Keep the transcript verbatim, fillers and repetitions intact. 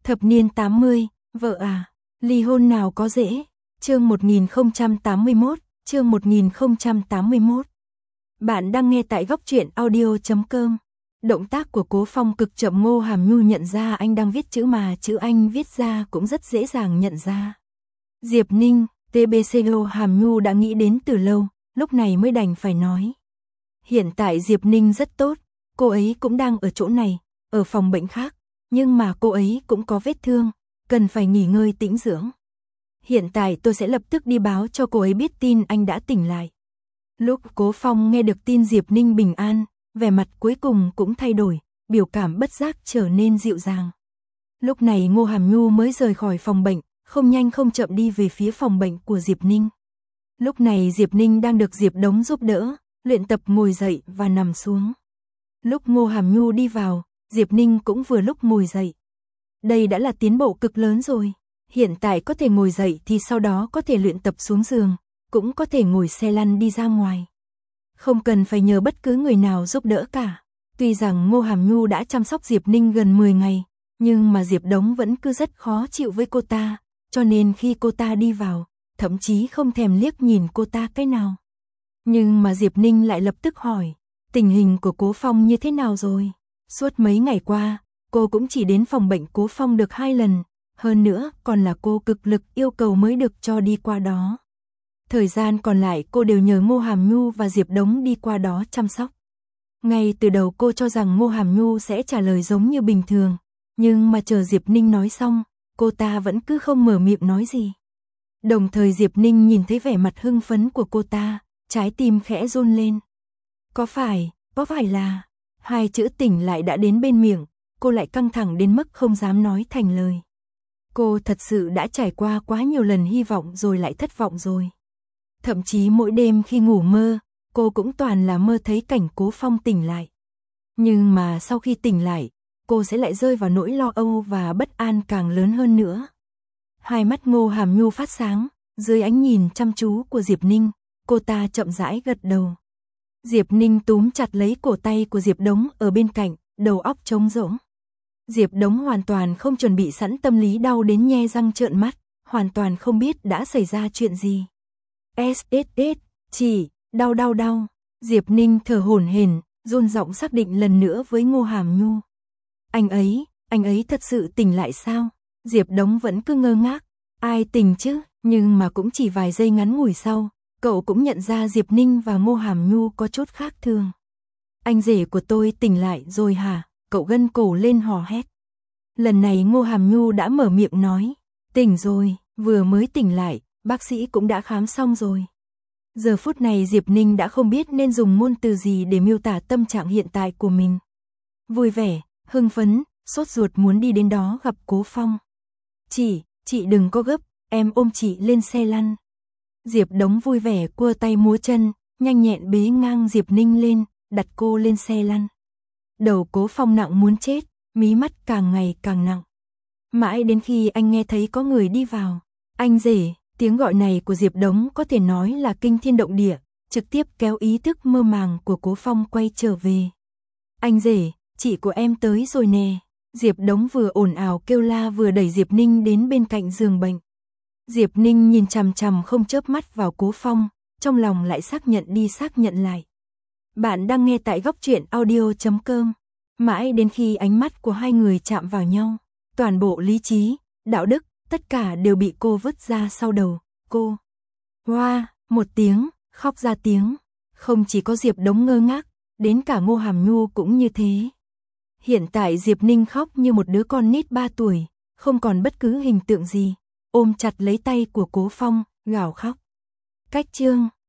Thập niên tám mươi, vợ à, ly hôn nào có dễ. Chương một nghìn không trăm tám mươi mốt, chương một nghìn không trăm tám mươi mốt. Bạn đang nghe tại góc truyện audio chấm com. Động tác của Cố Phong cực chậm, Ngô Hàm Nhu nhận ra anh đang viết chữ mà chữ anh viết ra cũng rất dễ dàng nhận ra. Diệp Ninh, tê bê xê Ngô Hàm Nhu đã nghĩ đến từ lâu, lúc này mới đành phải nói. Hiện tại Diệp Ninh rất tốt, cô ấy cũng đang ở chỗ này, ở phòng bệnh khác, nhưng mà cô ấy cũng có vết thương, cần phải nghỉ ngơi tĩnh dưỡng. Hiện tại tôi sẽ lập tức đi báo cho cô ấy biết tin anh đã tỉnh lại. Lúc Cố Phong nghe được tin Diệp Ninh bình an, vẻ mặt cuối cùng cũng thay đổi, biểu cảm bất giác trở nên dịu dàng. Lúc này Ngô Hàm Nhu mới rời khỏi phòng bệnh, không nhanh không chậm đi về phía phòng bệnh của Diệp Ninh. Lúc này Diệp Ninh đang được Diệp Đống giúp đỡ, luyện tập ngồi dậy và nằm xuống. Lúc Ngô Hàm Nhu đi vào, Diệp Ninh cũng vừa lúc ngồi dậy. Đây đã là tiến bộ cực lớn rồi. Hiện tại có thể ngồi dậy thì sau đó có thể luyện tập xuống giường, cũng có thể ngồi xe lăn đi ra ngoài. Không cần phải nhờ bất cứ người nào giúp đỡ cả. Tuy rằng Ngô Hàm Nhu đã chăm sóc Diệp Ninh gần mười ngày, nhưng mà Diệp Đống vẫn cứ rất khó chịu với cô ta, cho nên khi cô ta đi vào, thậm chí không thèm liếc nhìn cô ta cái nào. Nhưng mà Diệp Ninh lại lập tức hỏi, tình hình của Cố Phong như thế nào rồi? Suốt mấy ngày qua, cô cũng chỉ đến phòng bệnh Cố Phong được hai lần, hơn nữa còn là cô cực lực yêu cầu mới được cho đi qua đó. Thời gian còn lại cô đều nhờ Ngô Hàm Nhu và Diệp Đống đi qua đó chăm sóc. Ngay từ đầu cô cho rằng Ngô Hàm Nhu sẽ trả lời giống như bình thường, nhưng mà chờ Diệp Ninh nói xong, cô ta vẫn cứ không mở miệng nói gì. Đồng thời Diệp Ninh nhìn thấy vẻ mặt hưng phấn của cô ta, trái tim khẽ run lên. Có phải, có phải là, hai chữ tỉnh lại đã đến bên miệng, cô lại căng thẳng đến mức không dám nói thành lời. Cô thật sự đã trải qua quá nhiều lần hy vọng rồi lại thất vọng rồi. Thậm chí mỗi đêm khi ngủ mơ, cô cũng toàn là mơ thấy cảnh Cố Phong tỉnh lại. Nhưng mà sau khi tỉnh lại, cô sẽ lại rơi vào nỗi lo âu và bất an càng lớn hơn nữa. Hai mắt Ngô Hàm Nhu phát sáng, dưới ánh nhìn chăm chú của Diệp Ninh, cô ta chậm rãi gật đầu. Diệp Ninh túm chặt lấy cổ tay của Diệp Đống ở bên cạnh, đầu óc trống rỗng. Diệp Đống hoàn toàn không chuẩn bị sẵn tâm lý, đau đến nhe răng trợn mắt, hoàn toàn không biết đã xảy ra chuyện gì. ét ét ét, chỉ, đau đau đau. Diệp Ninh thở hổn hển, run giọng xác định lần nữa với Ngô Hàm Nhu. Anh ấy, anh ấy thật sự tỉnh lại sao? Diệp Đống vẫn cứ ngơ ngác, ai tỉnh chứ, nhưng mà cũng chỉ vài giây ngắn ngủi sau, cậu cũng nhận ra Diệp Ninh và Ngô Hàm Nhu có chút khác thường. Anh rể của tôi tỉnh lại rồi hả? Cậu gân cổ lên hò hét. Lần này Ngô Hàm Nhu đã mở miệng nói, tỉnh rồi, vừa mới tỉnh lại, bác sĩ cũng đã khám xong rồi. Giờ phút này Diệp Ninh đã không biết nên dùng ngôn từ gì để miêu tả tâm trạng hiện tại của mình. Vui vẻ, hưng phấn, sốt ruột muốn đi đến đó gặp Cố Phong. Chị, chị đừng có gấp, em ôm chị lên xe lăn. Diệp Đống vui vẻ cua tay múa chân, nhanh nhẹn bế ngang Diệp Ninh lên, đặt cô lên xe lăn. Đầu Cố Phong nặng muốn chết, mí mắt càng ngày càng nặng. Mãi đến khi anh nghe thấy có người đi vào. Anh rể, tiếng gọi này của Diệp Đống có thể nói là kinh thiên động địa, trực tiếp kéo ý thức mơ màng của Cố Phong quay trở về. Anh rể, chị của em tới rồi nè. Diệp Đống vừa ồn ào kêu la vừa đẩy Diệp Ninh đến bên cạnh giường bệnh. Diệp Ninh nhìn chằm chằm không chớp mắt vào Cố Phong, trong lòng lại xác nhận đi xác nhận lại. Bạn đang nghe tại góc truyện audio chấm com. Mãi đến khi ánh mắt của hai người chạm vào nhau, toàn bộ lý trí, đạo đức, tất cả đều bị cô vứt ra sau đầu. Cô, hoa, một tiếng, khóc ra tiếng. Không chỉ có Diệp Đống ngơ ngác, đến cả Ngô Hàm Nhu cũng như thế. Hiện tại Diệp Ninh khóc như một đứa con nít ba tuổi, không còn bất cứ hình tượng gì, ôm chặt lấy tay của Cố Phong, gào khóc. Cách chương